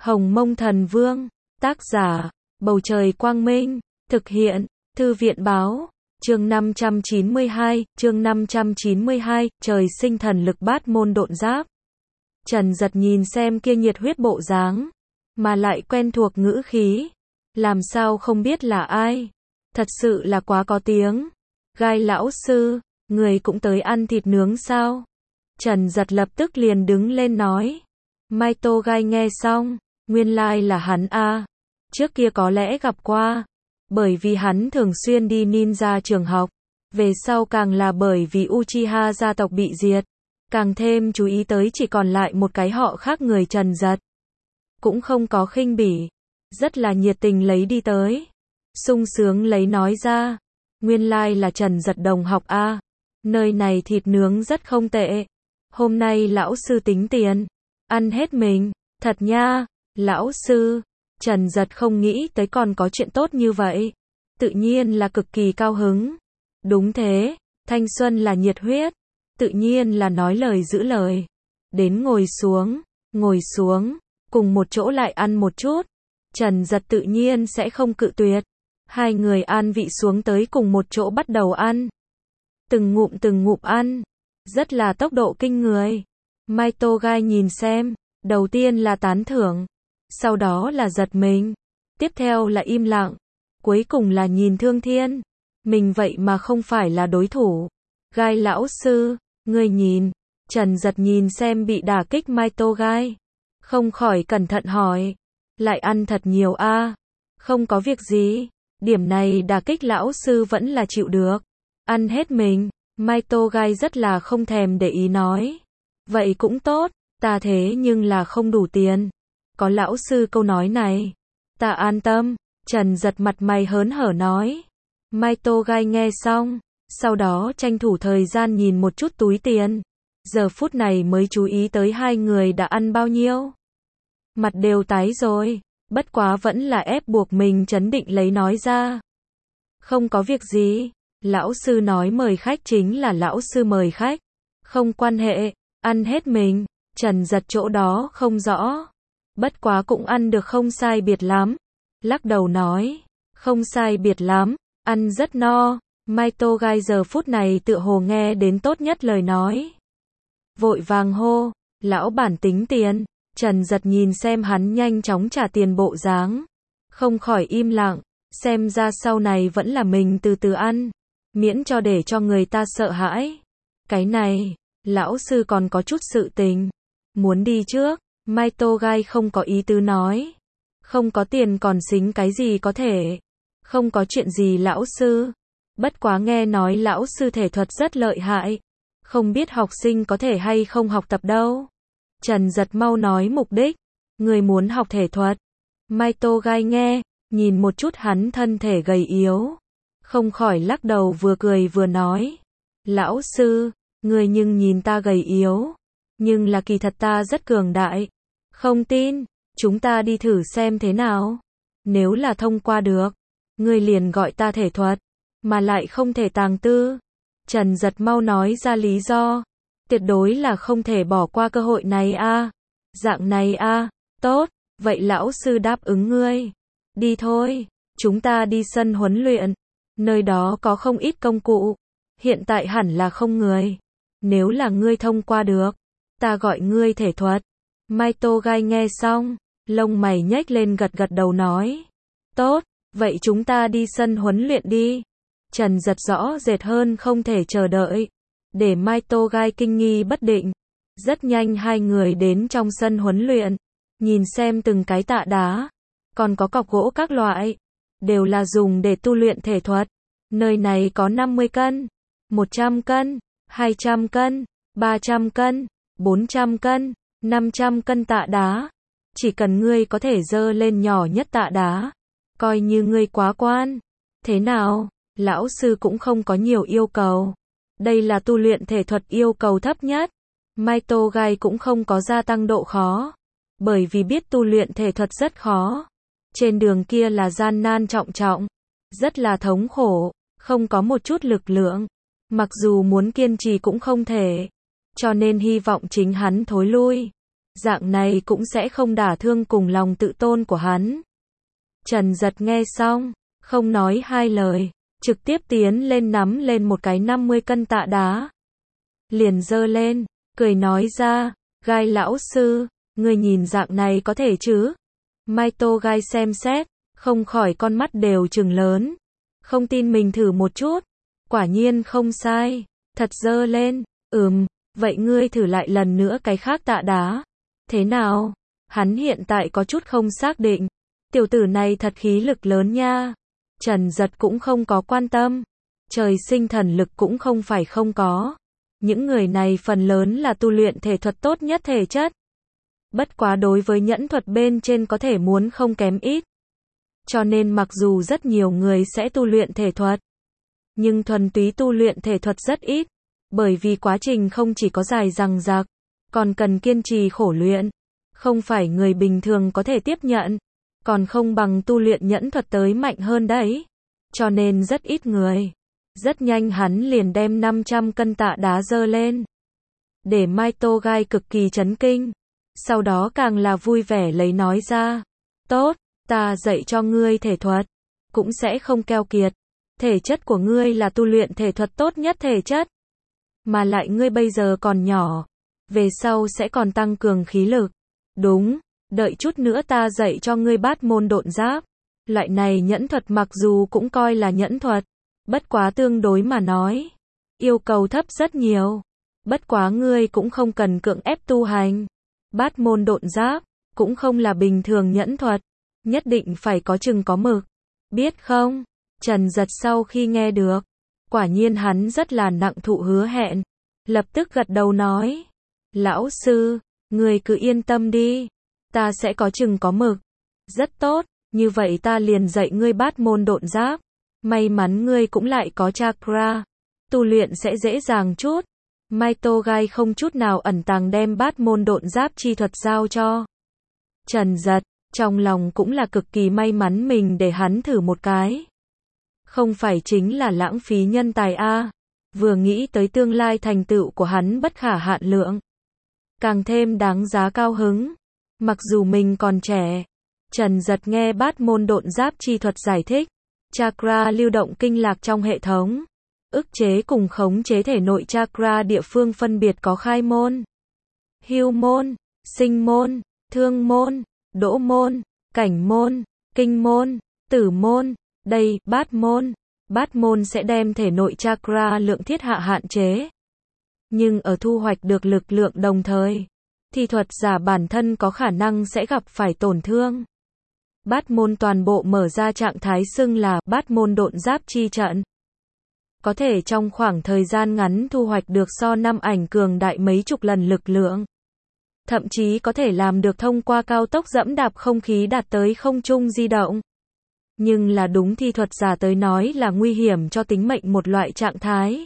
Hồng Mông Thần Vương, tác giả, Bầu Trời Quang Minh, thực hiện, Thư viện Báo, chương 592, trời sinh thần lực bát môn độn giáp. Trần Giật nhìn xem kia nhiệt huyết bộ dáng, mà lại quen thuộc ngữ khí, làm sao không biết là ai, thật sự là quá có tiếng. Gai lão sư, người cũng tới ăn thịt nướng sao? Trần Giật lập tức liền đứng lên nói. Mai Tô Gai nghe xong, nguyên lai là hắn a. Trước kia có lẽ gặp qua, bởi vì hắn thường xuyên đi ninja trường học, về sau càng là bởi vì Uchiha gia tộc bị diệt, càng thêm chú ý tới chỉ còn lại một cái họ khác người Trần Giật. Cũng không có khinh bỉ, rất là nhiệt tình lấy đi tới, sung sướng lấy nói ra, nguyên lai là Trần Giật đồng học a, nơi này thịt nướng rất không tệ, hôm nay lão sư tính tiền, ăn hết mình, thật nha, lão sư. Trần Giật không nghĩ tới còn có chuyện tốt như vậy, tự nhiên là cực kỳ cao hứng. Đúng thế, thanh xuân là nhiệt huyết, tự nhiên là nói lời giữ lời. Đến ngồi xuống, cùng một chỗ lại ăn một chút. Trần Giật tự nhiên sẽ không cự tuyệt. Hai người an vị xuống tới cùng một chỗ bắt đầu ăn. Từng ngụm ăn, rất là tốc độ kinh người. Mai Tô Gai nhìn xem, đầu tiên là tán thưởng, sau đó là giật mình, tiếp theo là im lặng, cuối cùng là nhìn Thương Thiên. Mình vậy mà không phải là đối thủ. Gai lão sư, ngươi nhìn. Trần Giật nhìn xem bị đả kích Mai Tô Gai, không khỏi cẩn thận hỏi, lại ăn thật nhiều a? Không có việc gì, điểm này đả kích lão sư vẫn là chịu được. Ăn hết mình. Mai Tô Gai rất là không thèm để ý nói, vậy cũng tốt, ta thế nhưng là không đủ tiền. Có lão sư câu nói này, ta an tâm. Trần Giật mặt mày hớn hở nói. Mai Tô Gai nghe xong, sau đó tranh thủ thời gian nhìn một chút túi tiền, giờ phút này mới chú ý tới hai người đã ăn bao nhiêu. Mặt đều tái rồi, bất quá vẫn là ép buộc mình trấn định lấy nói ra. Không có việc gì, lão sư nói mời khách chính là lão sư mời khách, không quan hệ, ăn hết mình. Trần Giật chỗ đó không rõ, bất quá cũng ăn được không sai biệt lắm, lắc đầu nói, không sai biệt lắm, ăn rất no. Mai Tô Gai giờ phút này tựa hồ nghe đến tốt nhất lời nói, vội vàng hô, lão bản tính tiền. Trần Giật nhìn xem hắn nhanh chóng trả tiền bộ dáng, không khỏi im lặng, xem ra sau này vẫn là mình từ từ ăn, miễn cho để cho người ta sợ hãi. Cái này, lão sư còn có chút sự tình, muốn đi trước. Mai Tô Gai không có ý tứ nói, không có tiền còn xính cái gì có thể. Không có chuyện gì lão sư, bất quá nghe nói lão sư thể thuật rất lợi hại, không biết học sinh có thể hay không học tập đâu. Trần Giật mau nói mục đích, người muốn học thể thuật. Mai Tô Gai nghe, nhìn một chút hắn thân thể gầy yếu, không khỏi lắc đầu vừa cười vừa nói, lão sư, người nhưng nhìn ta gầy yếu, nhưng là kỳ thật ta rất cường đại. Không tin, chúng ta đi thử xem thế nào. Nếu là thông qua được, ngươi liền gọi ta thể thuật, mà lại không thể tàng tư. Trần Giật mau nói ra lý do, tuyệt đối là không thể bỏ qua cơ hội này a. Dạng này a, tốt, vậy lão sư đáp ứng ngươi. Đi thôi, chúng ta đi sân huấn luyện, nơi đó có không ít công cụ, hiện tại hẳn là không người. Nếu là ngươi thông qua được, ta gọi ngươi thể thuật. Mai Tô Gai nghe xong, lông mày nhếch lên gật gật đầu nói, tốt, vậy chúng ta đi sân huấn luyện đi. Trần Giật rõ rệt hơn không thể chờ đợi, để Mai Tô Gai kinh nghi bất định. Rất nhanh hai người đến trong sân huấn luyện, nhìn xem từng cái tạ đá, còn có cọc gỗ các loại, đều là dùng để tu luyện thể thuật. Nơi này có 50 cân, 100 cân, 200 cân, 300 cân, 400 cân, 500 cân tạ đá. Chỉ cần ngươi có thể dơ lên nhỏ nhất tạ đá, coi như ngươi quá quan. Thế nào, lão sư cũng không có nhiều yêu cầu. Đây là tu luyện thể thuật yêu cầu thấp nhất. Mai Tô Gai cũng không có gia tăng độ khó, bởi vì biết tu luyện thể thuật rất khó. Trên đường kia là gian nan trọng trọng, rất là thống khổ, không có một chút lực lượng. Mặc dù muốn kiên trì cũng không thể, cho nên hy vọng chính hắn thối lui. Dạng này cũng sẽ không đả thương cùng lòng tự tôn của hắn. Trần Giật nghe xong, không nói hai lời, trực tiếp tiến lên nắm lên một cái 50 cân tạ đá. Liền giơ lên, cười nói ra, Gai lão sư, người nhìn dạng này có thể chứ? Mai Tô Gai xem xét, không khỏi con mắt đều trừng lớn. Không tin mình thử một chút. Quả nhiên không sai, thật giơ lên, vậy ngươi thử lại lần nữa cái khác tạ đá. Thế nào? Hắn hiện tại có chút không xác định. Tiểu tử này thật khí lực lớn nha. Trần Giật cũng không có quan tâm. Trời sinh thần lực cũng không phải không có. Những người này phần lớn là tu luyện thể thuật tốt nhất thể chất. Bất quá đối với nhẫn thuật bên trên có thể muốn không kém ít. Cho nên mặc dù rất nhiều người sẽ tu luyện thể thuật, nhưng thuần túy tu luyện thể thuật rất ít. Bởi vì quá trình không chỉ có dài dằng dặc, còn cần kiên trì khổ luyện. Không phải người bình thường có thể tiếp nhận. Còn không bằng tu luyện nhẫn thuật tới mạnh hơn đấy. Cho nên rất ít người. Rất nhanh hắn liền đem 500 cân tạ đá giơ lên. Để Mai Tô Gai cực kỳ chấn kinh. Sau đó càng là vui vẻ lấy nói ra. Tốt, ta dạy cho ngươi thể thuật. Cũng sẽ không keo kiệt. Thể chất của ngươi là tu luyện thể thuật tốt nhất thể chất. Mà lại ngươi bây giờ còn nhỏ. Về sau sẽ còn tăng cường khí lực. Đúng, đợi chút nữa ta dạy cho ngươi bát môn độn giáp. Loại này nhẫn thuật mặc dù cũng coi là nhẫn thuật. Bất quá tương đối mà nói. Yêu cầu thấp rất nhiều. Bất quá ngươi cũng không cần cưỡng ép tu hành. Bát môn độn giáp, cũng không là bình thường nhẫn thuật. Nhất định phải có chừng có mực. Biết không? Trần Giật sau khi nghe được. Quả nhiên hắn rất là nặng thụ hứa hẹn. Lập tức gật đầu nói. Lão sư, người cứ yên tâm đi. Ta sẽ có chừng có mực. Rất tốt, như vậy ta liền dạy ngươi bát môn độn giáp. May mắn ngươi cũng lại có chakra. Tu luyện sẽ dễ dàng chút. Mai Tô Gai không chút nào ẩn tàng đem bát môn độn giáp chi thuật giao cho Trần Giật. Trong lòng cũng là cực kỳ may mắn mình để hắn thử một cái. Không phải chính là lãng phí nhân tài a. Vừa nghĩ tới tương lai thành tựu của hắn bất khả hạn lượng. Càng thêm đáng giá cao hứng. Mặc dù mình còn trẻ. Trần Giật nghe bát môn độn giáp chi thuật giải thích. Chakra lưu động kinh lạc trong hệ thống. Ức chế cùng khống chế thể nội chakra địa phương phân biệt có khai môn, hưu môn, sinh môn, thương môn, đỗ môn, cảnh môn, kinh môn, tử môn. Đây, bát môn. Bát môn sẽ đem thể nội chakra lượng thiết hạ hạn chế. Nhưng ở thu hoạch được lực lượng đồng thời, thì thuật giả bản thân có khả năng sẽ gặp phải tổn thương. Bát môn toàn bộ mở ra trạng thái xưng là bát môn độn giáp chi trận. Có thể trong khoảng thời gian ngắn thu hoạch được so năm ảnh cường đại mấy chục lần lực lượng. Thậm chí có thể làm được thông qua cao tốc dẫm đạp không khí đạt tới không trung di động. Nhưng là đúng thi thuật giả tới nói là nguy hiểm cho tính mệnh một loại trạng thái.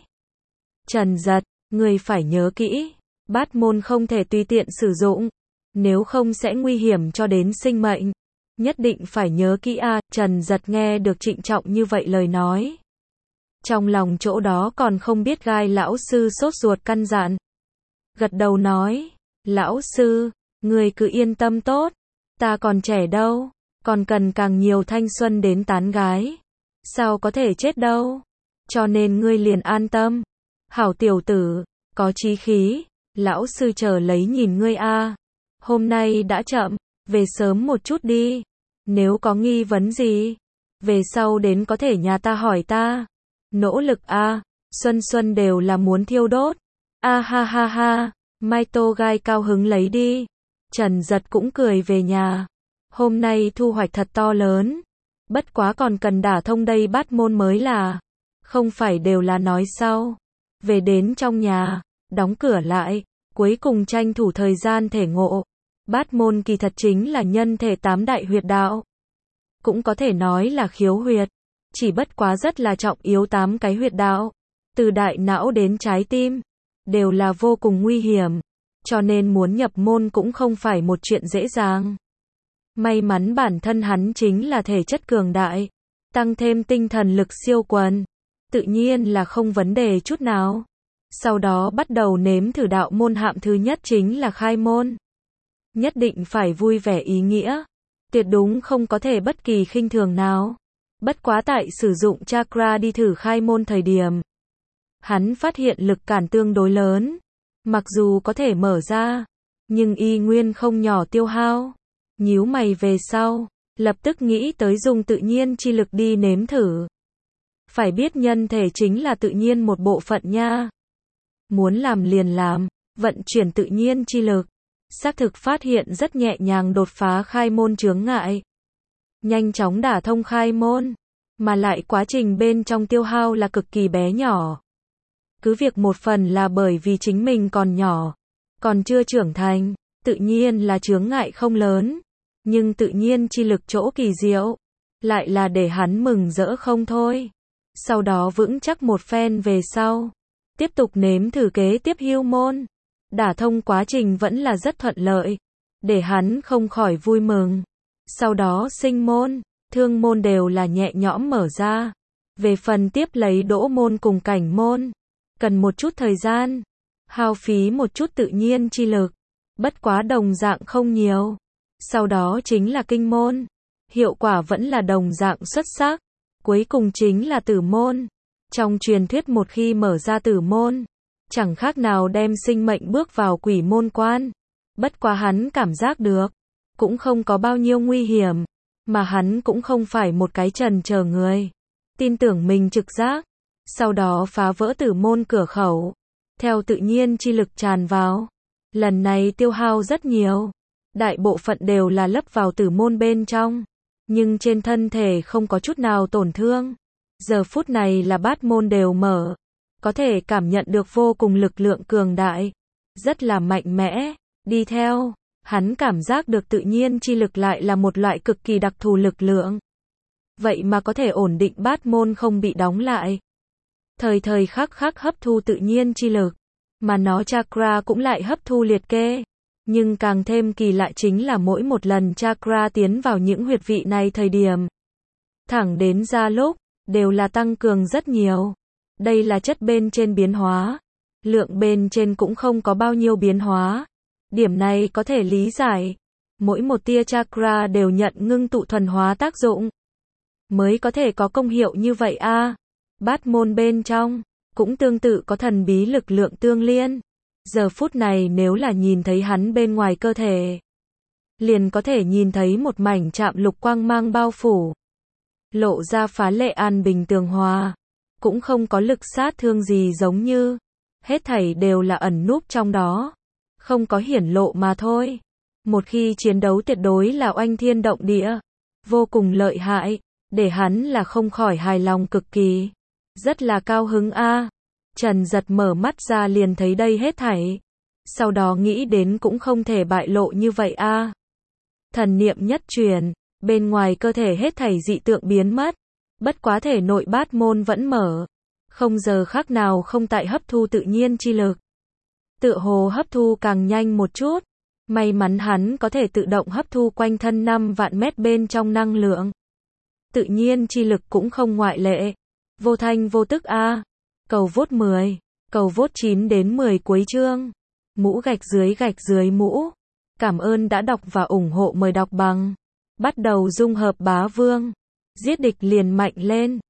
Trần Giật, người phải nhớ kỹ, bát môn không thể tùy tiện sử dụng, nếu không sẽ nguy hiểm cho đến sinh mệnh. Nhất định phải nhớ kỹ a. Trần Giật nghe được trịnh trọng như vậy lời nói. Trong lòng chỗ đó còn không biết Gai lão sư sốt ruột căn dặn. Gật đầu nói, lão sư, người cứ yên tâm tốt, ta còn trẻ đâu, còn cần càng nhiều thanh xuân đến tán gái. Sao có thể chết đâu, cho nên ngươi liền an tâm. Hảo tiểu tử, có chí khí, lão sư chờ lấy nhìn ngươi a. Hôm nay đã chậm, về sớm một chút đi. Nếu có nghi vấn gì, về sau đến có thể nhà ta hỏi ta. Nỗ lực a, xuân xuân đều là muốn thiêu đốt. A ha ha ha, Mai Tô Gai cao hứng lấy đi. Trần Giật cũng cười về nhà. Hôm nay thu hoạch thật to lớn. Bất quá còn cần đả thông đây bát môn mới là. Không phải đều là nói sau. Về đến trong nhà, đóng cửa lại, cuối cùng tranh thủ thời gian thể ngộ. Bát môn kỳ thật chính là nhân thể 8 đại huyệt đạo. Cũng có thể nói là khiếu huyệt. Chỉ bất quá rất là trọng yếu 8 cái huyệt đạo. Từ đại não đến trái tim. Đều là vô cùng nguy hiểm. Cho nên muốn nhập môn cũng không phải một chuyện dễ dàng. May mắn bản thân hắn chính là thể chất cường đại. Tăng thêm tinh thần lực siêu quần. Tự nhiên là không vấn đề chút nào. Sau đó bắt đầu nếm thử đạo môn hạng thứ nhất chính là khai môn. nhất định phải vui vẻ ý nghĩa. Tuyệt đúng không có thể bất kỳ khinh thường nào. Bất quá tại sử dụng chakra đi thử khai môn thời điểm, hắn phát hiện lực cản tương đối lớn. Mặc dù có thể mở ra, nhưng y nguyên không nhỏ tiêu hao. Nhíu mày về sau, lập tức nghĩ tới dùng tự nhiên chi lực đi nếm thử. Phải biết nhân thể chính là tự nhiên một bộ phận nha. Muốn làm liền làm, vận chuyển tự nhiên chi lực. Xác thực phát hiện rất nhẹ nhàng đột phá khai môn chướng ngại. Nhanh chóng đả thông khai môn, mà lại quá trình bên trong tiêu hao là cực kỳ bé nhỏ. Cứ việc một phần là bởi vì chính mình còn nhỏ, còn chưa trưởng thành, tự nhiên là chướng ngại không lớn. Nhưng tự nhiên chi lực chỗ kỳ diệu, lại là để hắn mừng rỡ không thôi. Sau đó vững chắc một phen về sau, tiếp tục nếm thử kế tiếp hưu môn. Đả thông quá trình vẫn là rất thuận lợi, để hắn không khỏi vui mừng. Sau đó sinh môn, thương môn đều là nhẹ nhõm mở ra. Về phần tiếp lấy đỗ môn cùng cảnh môn, cần một chút thời gian, hao phí một chút tự nhiên chi lực, bất quá đồng dạng không nhiều. Sau đó chính là kinh môn, hiệu quả vẫn là đồng dạng xuất sắc. Cuối cùng chính là tử môn. Trong truyền thuyết một khi mở ra tử môn, chẳng khác nào đem sinh mệnh bước vào quỷ môn quan. Bất quá hắn cảm giác được, cũng không có bao nhiêu nguy hiểm, mà hắn cũng không phải một cái chần chờ người. Tin tưởng mình trực giác, sau đó phá vỡ tử môn cửa khẩu, theo tự nhiên chi lực tràn vào. Lần này tiêu hao rất nhiều, đại bộ phận đều là lấp vào tử môn bên trong, nhưng trên thân thể không có chút nào tổn thương. Giờ phút này là bát môn đều mở, có thể cảm nhận được vô cùng lực lượng cường đại, rất là mạnh mẽ. Đi theo, hắn cảm giác được tự nhiên chi lực lại là một loại cực kỳ đặc thù lực lượng. Vậy mà có thể ổn định bát môn không bị đóng lại. Thời thời khắc khắc hấp thu tự nhiên chi lực, mà nó chakra cũng lại hấp thu liệt kê. Nhưng càng thêm kỳ lạ chính là mỗi một lần chakra tiến vào những huyệt vị này thời điểm, thẳng đến ra lúc, đều là tăng cường rất nhiều. Đây là chất bên trên biến hóa, lượng bên trên cũng không có bao nhiêu biến hóa. Điểm này có thể lý giải, mỗi một tia chakra đều nhận ngưng tụ thuần hóa tác dụng, mới có thể có công hiệu như vậy a. Bát môn bên trong, cũng tương tự có thần bí lực lượng tương liên. Giờ phút này nếu là nhìn thấy hắn bên ngoài cơ thể, liền có thể nhìn thấy một mảnh chạm lục quang mang bao phủ, lộ ra phá lệ an bình tường hòa, cũng không có lực sát thương gì giống như, hết thảy đều là ẩn núp trong đó, không có hiển lộ mà thôi. Một khi chiến đấu tuyệt đối là oanh thiên động địa, vô cùng lợi hại, để hắn là không khỏi hài lòng cực kỳ, rất là cao hứng a. Trần Giật mở mắt ra liền thấy đây hết thảy, sau đó nghĩ đến cũng không thể bại lộ như vậy a. Thần niệm nhất truyền, bên ngoài cơ thể hết thảy dị tượng biến mất, bất quá thể nội bát môn vẫn mở, không giờ khác nào không tại hấp thu tự nhiên chi lực. Tựa hồ hấp thu càng nhanh một chút, may mắn hắn có thể tự động hấp thu quanh thân 5 vạn mét bên trong năng lượng. Tự nhiên chi lực cũng không ngoại lệ, vô thanh vô tức a. Cầu vote 10, cầu vote 9 đến 10 cuối chương. Mũ gạch dưới mũ. Cảm ơn đã đọc và ủng hộ, mời đọc bằng. Bắt đầu dung hợp bá vương. Giết địch liền mạnh lên.